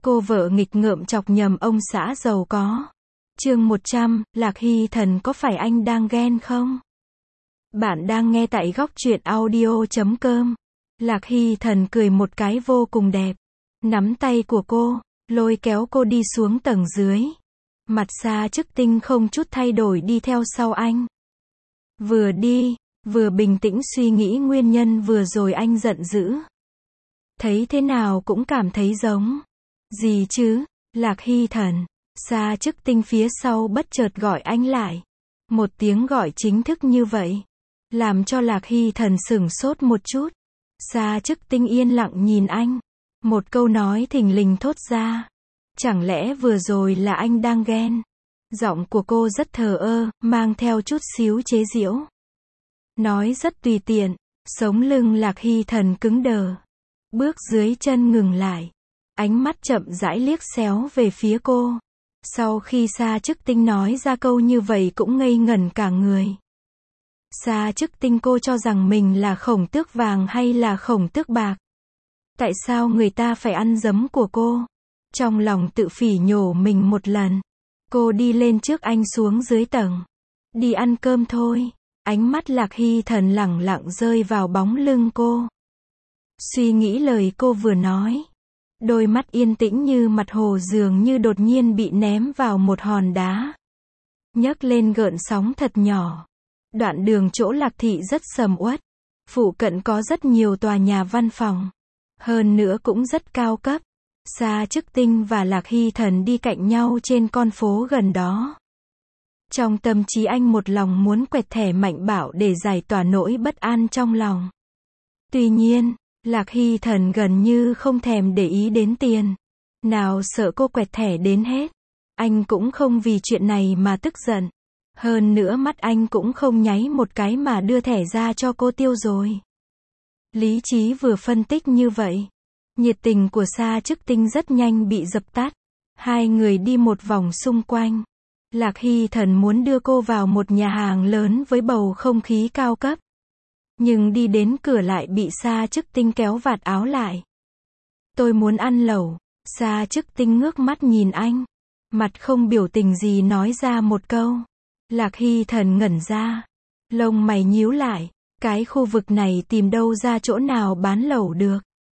Cô vợ nghịch ngợm chọc nhầm ông xã giàu có. Chương 100, Lạc Hy Thần có phải anh đang ghen không? Bạn đang nghe tại góc truyện audio.com. Lạc Hy Thần cười một cái vô cùng đẹp. Nắm tay của cô, lôi kéo cô đi xuống tầng dưới. Mặt Sa Chức Tinh không chút thay đổi đi theo sau anh. Vừa đi, vừa bình tĩnh suy nghĩ nguyên nhân vừa rồi anh giận dữ. Thấy thế nào cũng cảm thấy giống. Gì chứ, Lạc Hy Thần. Sa Chức Tinh phía sau bất chợt gọi anh lại. Một tiếng gọi chính thức như vậy, làm cho Lạc Hy Thần sửng sốt một chút. Sa Chức Tinh yên lặng nhìn anh. Một câu nói thình lình thốt ra. Chẳng lẽ vừa rồi là anh đang ghen? Giọng của cô rất thờ ơ, mang theo chút xíu chế giễu. Nói rất tùy tiện, sống lưng Lạc Hy Thần cứng đờ. Bước dưới chân ngừng lại. Ánh mắt chậm rãi liếc xéo về phía cô. Sau khi Sa Chức Tinh nói ra câu như vậy cũng ngây ngẩn cả người. Sa Chức Tinh, cô cho rằng mình là khổng tước vàng hay là khổng tước bạc? Tại sao người ta phải ăn giấm của cô? Trong lòng tự phỉ nhổ mình một lần. Cô đi lên trước anh xuống dưới tầng. Đi ăn cơm thôi. Ánh mắt Lạc Hy Thần lẳng lặng rơi vào bóng lưng cô. Suy nghĩ lời cô vừa nói. Đôi mắt yên tĩnh như mặt hồ dường như đột nhiên bị ném vào một hòn đá. Nhấc lên gợn sóng thật nhỏ. Đoạn đường chỗ Lạc Thị rất sầm uất. Phụ cận có rất nhiều tòa nhà văn phòng. Hơn nữa cũng rất cao cấp. Sa Chức Tinh và Lạc Hy Thần đi cạnh nhau trên con phố gần đó. Trong tâm trí anh một lòng muốn quẹt thẻ Mạnh Bảo để giải tỏa nỗi bất an trong lòng. Tuy nhiên, Lạc Hy Thần gần như không thèm để ý đến tiền. Nào sợ cô quẹt thẻ đến hết. Anh cũng không vì chuyện này mà tức giận. Hơn nữa mắt anh cũng không nháy một cái mà đưa thẻ ra cho cô tiêu rồi. Lý trí vừa phân tích như vậy. Nhiệt tình của Sa Chức Tinh rất nhanh bị dập tắt. Hai người đi một vòng xung quanh. Lạc Hy Thần muốn đưa cô vào một nhà hàng lớn với bầu không khí cao cấp. Nhưng đi đến cửa lại bị Sa Chức Tinh kéo vạt áo lại. Tôi muốn ăn lẩu. Sa Chức Tinh ngước mắt nhìn anh. Mặt không biểu tình gì nói ra một câu. Lạc Hy Thần ngẩn ra. Lông mày nhíu lại. Cái khu vực này tìm đâu ra chỗ nào bán lẩu được.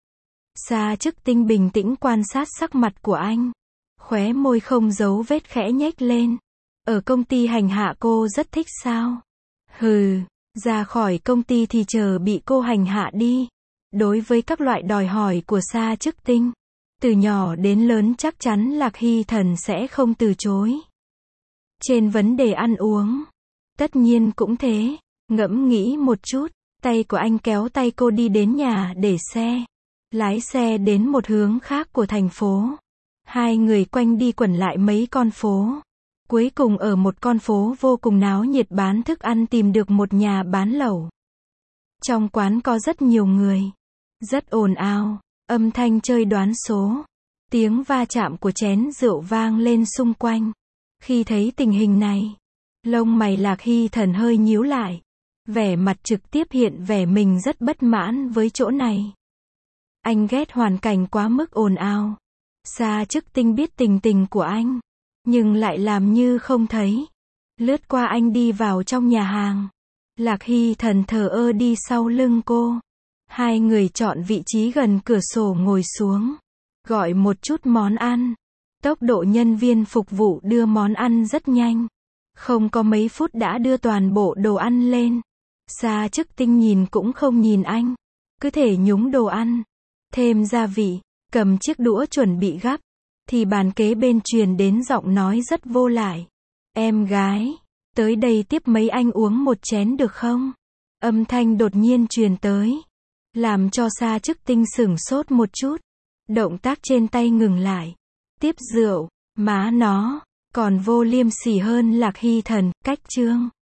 Sa Chức Tinh bình tĩnh quan sát sắc mặt của anh. Khóe môi không giấu vết khẽ nhếch lên. Ở công ty hành hạ cô rất thích sao? Hừ, ra khỏi công ty thì chờ bị cô hành hạ đi. Đối với các loại đòi hỏi của Sa Chức Tinh, từ nhỏ đến lớn chắc chắn Lạc Hy Thần sẽ không từ chối. Trên vấn đề ăn uống, tất nhiên cũng thế. Ngẫm nghĩ một chút, tay của anh kéo tay cô đi đến nhà để xe. Lái xe đến một hướng khác của thành phố. Hai người quanh đi quẩn lại mấy con phố. Cuối cùng ở một con phố vô cùng náo nhiệt bán thức ăn tìm được một nhà bán lẩu. Trong quán có rất nhiều người. Rất ồn ào, âm thanh chơi đoán số. Tiếng va chạm của chén rượu vang lên xung quanh. Khi thấy tình hình này, lông mày Lạc Hy Thần hơi nhíu lại. Vẻ mặt trực tiếp hiện vẻ mình rất bất mãn với chỗ này. Anh ghét hoàn cảnh quá mức ồn ào. Sa Chức Tinh biết tình tình của anh, nhưng lại làm như không thấy. Lướt qua anh đi vào trong nhà hàng. Lạc Hy Thần thờ ơ đi sau lưng cô. Hai người chọn vị trí gần cửa sổ ngồi xuống. Gọi một chút món ăn. Tốc độ nhân viên phục vụ đưa món ăn rất nhanh. Không có mấy phút đã đưa toàn bộ đồ ăn lên. Sa Chức Tinh nhìn cũng không nhìn anh. Cứ thể nhúng đồ ăn. Thêm gia vị. Cầm chiếc đũa chuẩn bị gắp. Thì bàn kế bên truyền đến giọng nói rất vô lại. Em gái, tới đây tiếp mấy anh uống một chén được không? Âm thanh đột nhiên truyền tới. Làm cho Sa Chức Tinh sửng sốt một chút. Động tác trên tay ngừng lại. Tiếp rượu, má nó, còn vô liêm sỉ hơn Lạc Hy Thần, cách chương.